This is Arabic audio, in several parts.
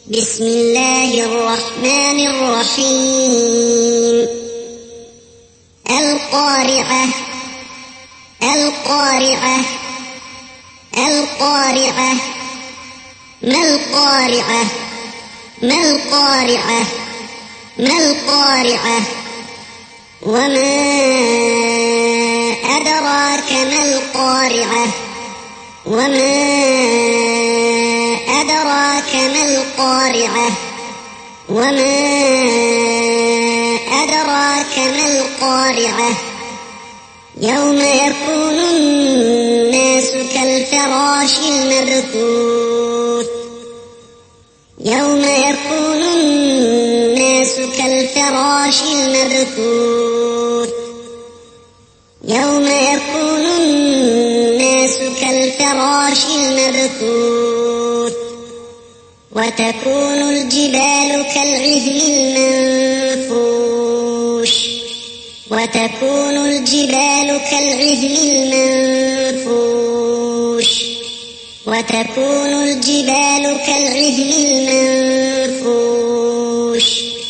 بسم الله الرحمن الرحيم. القارعة القارعة القارعة. ما القارعة ما القارعة ما القارعة. وما أدراك ما القارعة وما أدراك ما القارعة وما أدراك ما القارعة. يوم يكون الناس كالفراش المبثوث يوم يكون الناس كالفراش المبثوث يوم يكون الناس كالفراش المبثوث. وتكون الجبال كالعهن المنفوش وتكون الجبال كالعهن المنفوش وتكون الجبال كالعهن المنفوش.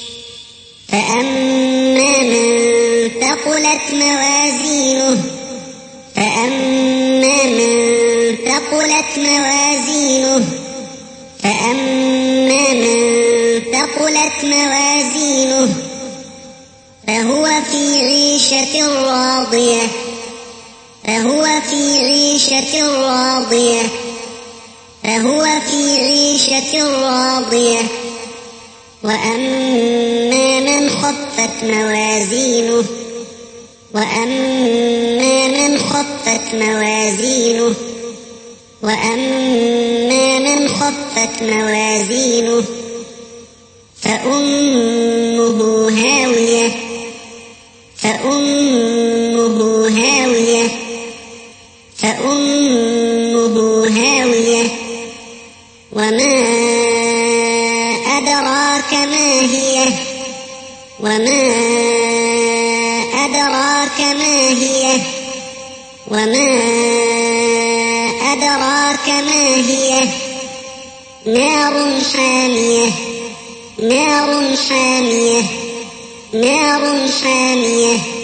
فأما من ثقلت موازينه فأما من ثقلت موازينه فأما من ثقلت موازينه فهو في عيشة راضية فهو في عيشة راضية فهو في عيشة راضية. وأما من خفت موازينه وأما من خفت موازينه وأما من خفت موازينه فأمه هاوية فأمه هاوية فأمه هاوية. وما أدراك ما هي وما أدراك ما هي وما أدراك ما هي. نار حامية نار حامية نار حامية.